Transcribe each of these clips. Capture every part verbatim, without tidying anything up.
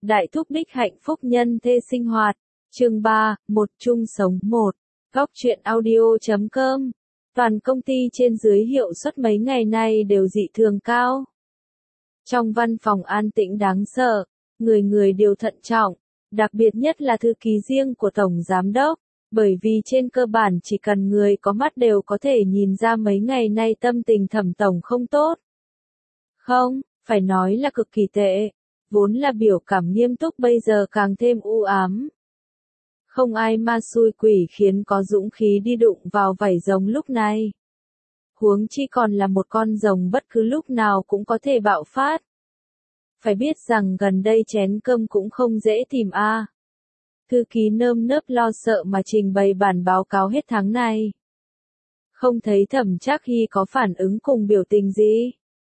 Đại thúc đích hạnh phúc nhân thê sinh hoạt. Chương ba, một chung sống một. Góc truyện audio chấm com. Toàn công ty trên dưới hiệu suất mấy ngày nay đều dị thường cao. Trong văn phòng an tĩnh đáng sợ, người người đều thận trọng, đặc biệt nhất là thư ký riêng của Tổng Giám đốc, bởi vì trên cơ bản chỉ cần người có mắt đều có thể nhìn ra mấy ngày nay tâm tình Thẩm Tổng không tốt. Không, phải nói là cực kỳ tệ, vốn là biểu cảm nghiêm túc bây giờ càng thêm u ám. Không ai ma xui quỷ khiến có dũng khí đi đụng vào vảy rồng lúc này. Huống chi còn là một con rồng bất cứ lúc nào cũng có thể bạo phát. Phải biết rằng gần đây chén cơm cũng không dễ tìm a. À. Thư ký nơm nớp lo sợ mà trình bày bản báo cáo hết tháng này. Không thấy Thẩm Trác Hy có phản ứng cùng biểu tình gì.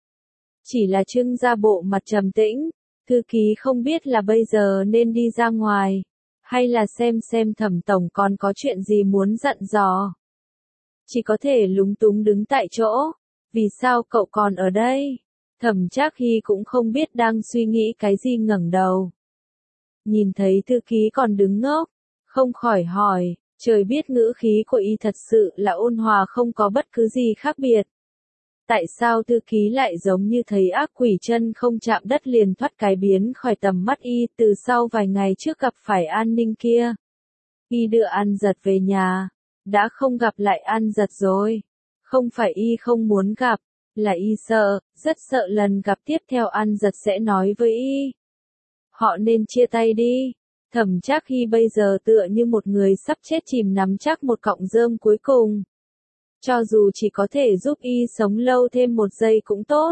Chỉ là trưng ra bộ mặt trầm tĩnh, thư ký không biết là bây giờ nên đi ra ngoài, hay là xem xem Thẩm Tổng còn có chuyện gì muốn dặn dò. Chỉ có thể lúng túng đứng tại chỗ, vì sao cậu còn ở đây? Thẩm Trác Hy cũng không biết đang suy nghĩ cái gì ngẩng đầu. Nhìn thấy thư ký còn đứng ngốc, không khỏi hỏi, trời biết ngữ khí của y thật sự là ôn hòa không có bất cứ gì khác biệt. Tại sao thư ký lại giống như thấy ác quỷ chân không chạm đất liền thoát cái biến khỏi tầm mắt y từ sau vài ngày trước gặp phải An Ninh kia? Y đưa An Giật về nhà, đã không gặp lại An Giật rồi. Không phải y không muốn gặp, là y sợ, rất sợ lần gặp tiếp theo An Giật sẽ nói với y. Họ nên chia tay đi. Thẩm Trác Hy bây giờ tựa như một người sắp chết chìm nắm chắc một cọng rơm cuối cùng. Cho dù chỉ có thể giúp y sống lâu thêm một giây cũng tốt.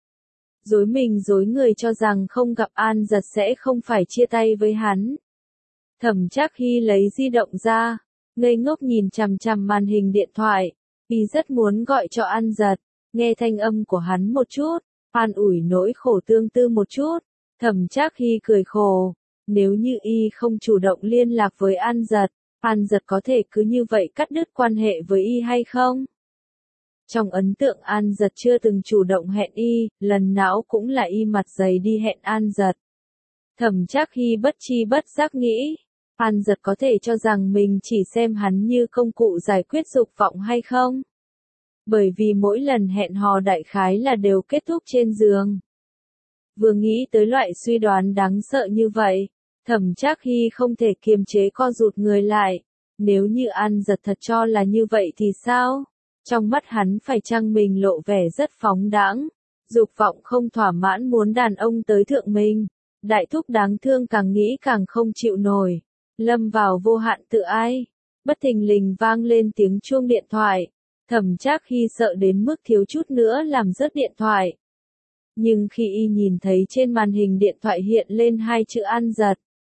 Dối mình dối người cho rằng không gặp An Giật sẽ không phải chia tay với hắn. Thẩm Trác Hy lấy di động ra, ngây ngốc nhìn chằm chằm màn hình điện thoại. Y rất muốn gọi cho An Giật, nghe thanh âm của hắn một chút, an ủi nỗi khổ tương tư một chút. Thẩm Trác Hy cười khổ, nếu như y không chủ động liên lạc với An Giật, An Giật có thể cứ như vậy cắt đứt quan hệ với y hay không? Trong ấn tượng An Giật chưa từng chủ động hẹn y, lần nào cũng là y mặt dày đi hẹn An Giật. Thẩm Trác Hy bất chi bất giác nghĩ, An Giật có thể cho rằng mình chỉ xem hắn như công cụ giải quyết dục vọng hay không? Bởi vì mỗi lần hẹn hò đại khái là đều kết thúc trên giường. Vừa nghĩ tới loại suy đoán đáng sợ như vậy, Thẩm Trác Hy không thể kiềm chế co rụt người lại. Nếu như An Giật thật cho là như vậy thì sao? Trong mắt hắn phải chăng mình lộ vẻ rất phóng đãng, dục vọng không thỏa mãn muốn đàn ông tới thượng mình. Đại thúc đáng thương càng nghĩ càng không chịu nổi, lâm vào vô hạn tự ái. Bất thình lình vang lên tiếng chuông điện thoại. Thẩm Trác Hy sợ đến mức thiếu chút nữa làm rớt điện thoại. Nhưng khi y nhìn thấy trên màn hình điện thoại hiện lên hai chữ An Giật,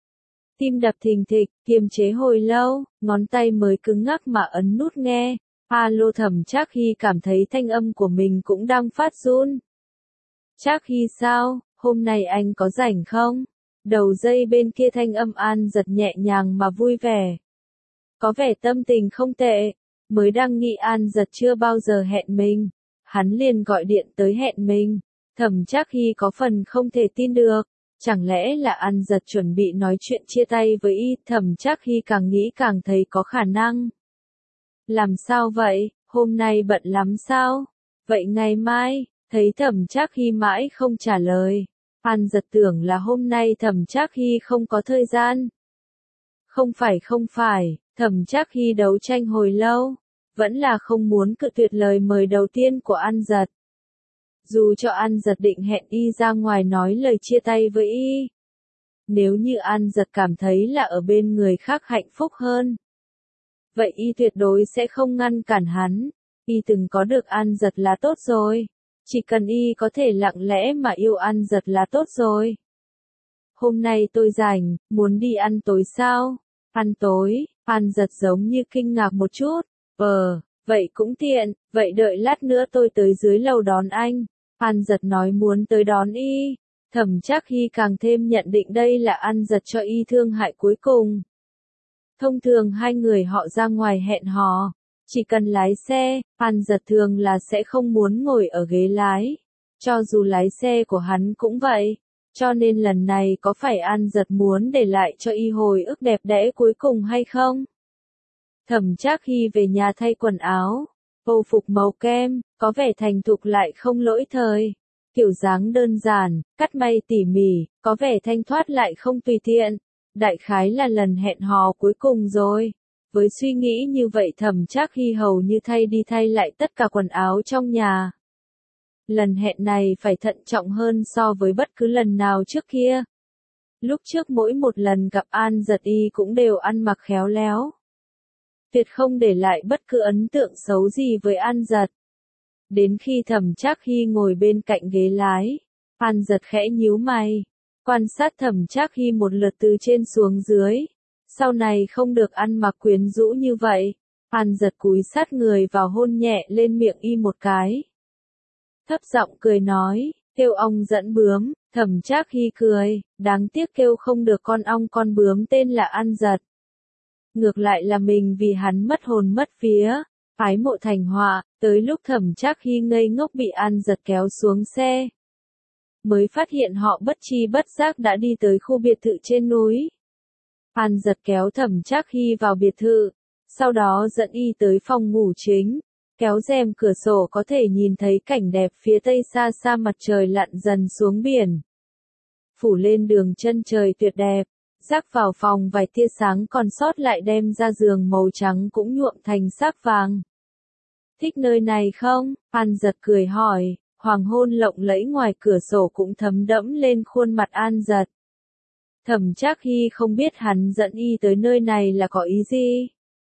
tim đập thình thịch, kiềm chế hồi lâu, ngón tay mới cứng ngắc mà ấn nút nghe. Alo. Thẩm Trác Hy cảm thấy thanh âm của mình cũng đang phát run. Trác Hy sao, hôm nay anh có rảnh không? Đầu dây bên kia thanh âm An Giật nhẹ nhàng mà vui vẻ. Có vẻ tâm tình không tệ, mới đang nghĩ An Giật chưa bao giờ hẹn mình. Hắn liền gọi điện tới hẹn mình. Thẩm Trác Hy có phần không thể tin được. Chẳng lẽ là An Giật chuẩn bị nói chuyện chia tay với y? Thẩm Trác Hy càng nghĩ càng thấy có khả năng. Làm sao vậy, hôm nay bận lắm sao? Vậy ngày mai? Thấy Thẩm Trác Hy mãi không trả lời, An Giật tưởng là hôm nay Thẩm Trác Hy không có thời gian. Không phải không phải, Thẩm Trác Hy đấu tranh hồi lâu, vẫn là không muốn cự tuyệt lời mời đầu tiên của An Giật. Dù cho An Giật định hẹn y ra ngoài nói lời chia tay với y. Nếu như An Giật cảm thấy là ở bên người khác hạnh phúc hơn, vậy y tuyệt đối sẽ không ngăn cản hắn. Y từng có được An Giật là tốt rồi. Chỉ cần y có thể lặng lẽ mà yêu An Giật là tốt rồi. Hôm nay tôi rảnh, muốn đi ăn tối sao? Ăn tối? An Giật giống như kinh ngạc một chút. Ờ, vậy cũng tiện, vậy đợi lát nữa tôi tới dưới lầu đón anh. An Giật nói muốn tới đón y. Thẩm Trác Hy càng thêm nhận định đây là An Giật cho y thương hại cuối cùng. Thông thường hai người họ ra ngoài hẹn hò, chỉ cần lái xe, An Giật thường là sẽ không muốn ngồi ở ghế lái. Cho dù lái xe của hắn cũng vậy, Cho nên lần này có phải An Giật muốn để lại cho y hồi ức đẹp đẽ cuối cùng hay không? Thẩm Trác Hy về nhà thay quần áo, âu phục màu kem, có vẻ thành thục lại không lỗi thời. Kiểu dáng đơn giản, cắt may tỉ mỉ, có vẻ thanh thoát lại không tùy tiện. Đại khái là lần hẹn hò cuối cùng rồi. Với suy nghĩ như vậy Thẩm Trác Hy hầu như thay đi thay lại tất cả quần áo trong nhà. Lần hẹn này phải thận trọng hơn so với bất cứ lần nào trước kia. Lúc trước mỗi một lần gặp An Giật y cũng đều ăn mặc khéo léo. Tuyệt không để lại bất cứ ấn tượng xấu gì với An Giật. Đến khi Thẩm Trác Hy ngồi bên cạnh ghế lái, An Giật khẽ nhíu mày, quan sát Thẩm Trác Hy một lượt từ trên xuống dưới. Sau này không được ăn mặc quyến rũ như vậy. An Giật cúi sát người vào hôn nhẹ lên miệng y một cái. Thấp giọng cười nói, kêu ong dẫn bướm. Thẩm Trác Hy cười, đáng tiếc kêu không được con ong con bướm tên là An Giật. Ngược lại là mình vì hắn mất hồn mất vía, ái mộ thành họa, tới lúc Thẩm Trác Hy ngây ngốc bị An Giật kéo xuống xe. Mới phát hiện họ bất chi bất giác đã đi tới khu biệt thự trên núi. An Giật kéo Thẩm Trác Hy vào biệt thự, sau đó dẫn y tới phòng ngủ chính, kéo rèm cửa sổ có thể nhìn thấy cảnh đẹp phía tây xa xa mặt trời lặn dần xuống biển. Phủ lên đường chân trời tuyệt đẹp, rắc vào phòng vài tia sáng còn sót lại đem ra giường màu trắng cũng nhuộm thành sắc vàng. Thích nơi này không? An Giật cười hỏi, hoàng hôn lộng lẫy ngoài cửa sổ cũng thấm đẫm lên khuôn mặt An Giật. Thẩm Trác Hy không biết hắn dẫn y tới nơi này là có ý gì.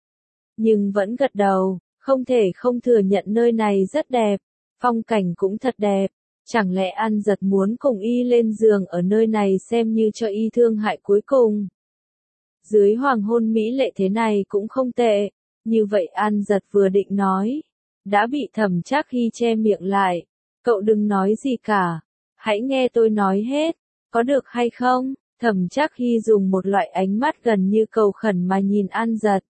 Nhưng vẫn gật đầu, không thể không thừa nhận nơi này rất đẹp, phong cảnh cũng thật đẹp. Chẳng lẽ An Giật muốn cùng y lên giường ở nơi này xem như cho y thương hại cuối cùng. Dưới hoàng hôn mỹ lệ thế này cũng không tệ, như vậy An Giật vừa định nói. Đã bị Thẩm Trác Hy che miệng lại, cậu đừng nói gì cả, hãy nghe tôi nói hết, có được hay không? Thẩm Trác Hy dùng một loại ánh mắt gần như cầu khẩn mà nhìn An Giật.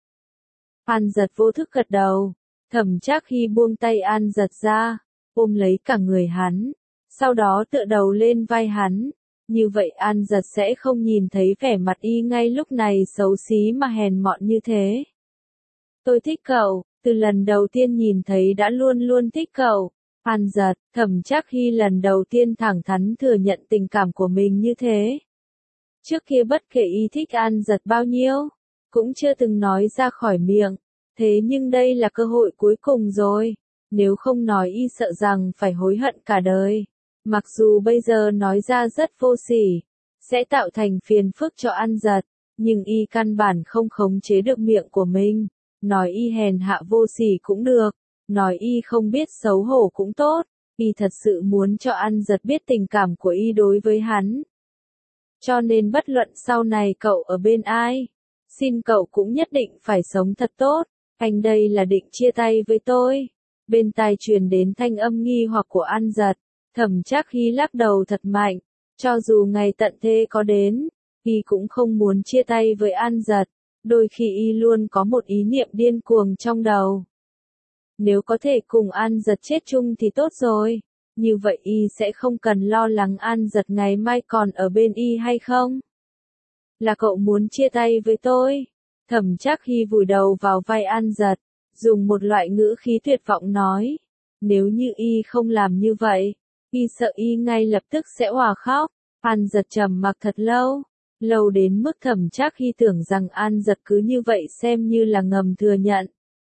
An Giật vô thức gật đầu, Thẩm Trác Hy buông tay An Giật ra, ôm lấy cả người hắn, sau đó tựa đầu lên vai hắn, như vậy An Giật sẽ không nhìn thấy vẻ mặt y ngay lúc này xấu xí mà hèn mọn như thế. Tôi thích cậu, từ lần đầu tiên nhìn thấy đã luôn luôn thích cậu. An Giật, Thẩm Trác Hy lần đầu tiên thẳng thắn thừa nhận tình cảm của mình như thế. Trước kia bất kể y thích An Giật bao nhiêu, cũng chưa từng nói ra khỏi miệng, thế nhưng đây là cơ hội cuối cùng rồi, nếu không nói y sợ rằng phải hối hận cả đời. Mặc dù bây giờ nói ra rất vô sỉ, sẽ tạo thành phiền phức cho An Giật, nhưng y căn bản không khống chế được miệng của mình, nói y hèn hạ vô sỉ cũng được, nói y không biết xấu hổ cũng tốt, y thật sự muốn cho An Giật biết tình cảm của y đối với hắn. Cho nên bất luận sau này cậu ở bên ai, xin cậu cũng nhất định phải sống thật tốt, anh đây là định chia tay với tôi. Bên tai truyền đến thanh âm nghi hoặc của An Giật, Thẩm Trác Hy lắc đầu thật mạnh, cho dù ngày tận thế có đến, y cũng không muốn chia tay với An Giật, đôi khi y luôn có một ý niệm điên cuồng trong đầu. Nếu có thể cùng An Giật chết chung thì tốt rồi. Như vậy y sẽ không cần lo lắng An Giật ngày mai còn ở bên y hay không? Là cậu muốn chia tay với tôi? Thẩm Trác Hy vùi đầu vào vai An Giật, dùng một loại ngữ khí tuyệt vọng nói. Nếu như y không làm như vậy, y sợ y ngay lập tức sẽ òa khóc. An Giật trầm mặc thật lâu, lâu đến mức Thẩm Trác Hy tưởng rằng An Giật cứ như vậy xem như là ngầm thừa nhận.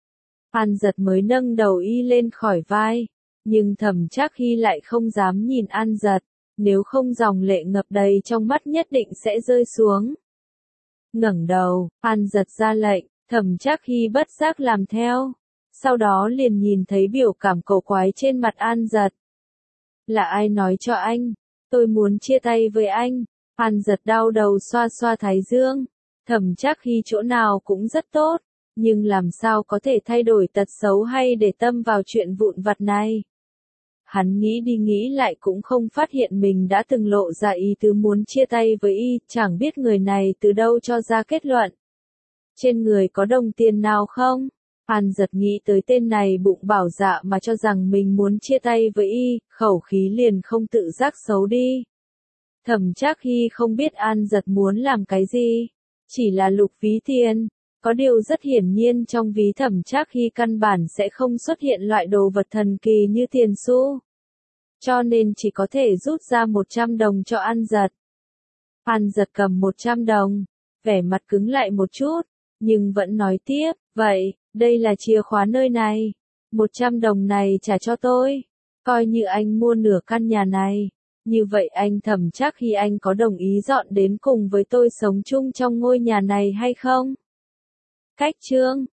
An Giật mới nâng đầu y lên khỏi vai. Nhưng Thẩm Trác Hy lại không dám nhìn An Giật, nếu không dòng lệ ngập đầy trong mắt nhất định sẽ rơi xuống. Ngẩng đầu, An Giật ra lệnh, Thẩm Trác Hy bất giác làm theo, sau đó liền nhìn thấy biểu cảm cổ quái trên mặt An Giật. Là ai nói cho anh? Tôi muốn chia tay với anh. An Giật đau đầu xoa xoa thái dương. Thẩm Trác Hy chỗ nào cũng rất tốt, nhưng làm sao có thể thay đổi tật xấu hay để tâm vào chuyện vụn vặt này? Hắn nghĩ đi nghĩ lại cũng không phát hiện mình đã từng lộ ra ý tứ muốn chia tay với y, chẳng biết người này từ đâu cho ra kết luận. Trên người có đồng tiền nào không? An Giật nghĩ tới tên này bụng bảo dạ mà cho rằng mình muốn chia tay với y, khẩu khí liền không tự giác xấu đi. Thẩm Trác Hy không biết An Giật muốn làm cái gì, chỉ là lục ví tiền. Có điều rất hiển nhiên trong ví Thẩm Trác Hy căn bản sẽ không xuất hiện loại đồ vật thần kỳ như tiền xu. Cho nên chỉ có thể rút ra một trăm đồng cho An Giật. An Giật cầm một trăm đồng, vẻ mặt cứng lại một chút, nhưng vẫn nói tiếp, vậy, đây là chìa khóa nơi này. một trăm đồng này trả cho tôi, coi như anh mua nửa căn nhà này. Như vậy anh Thẩm Trác Hy anh có đồng ý dọn đến cùng với tôi sống chung trong ngôi nhà này hay không? Cách chương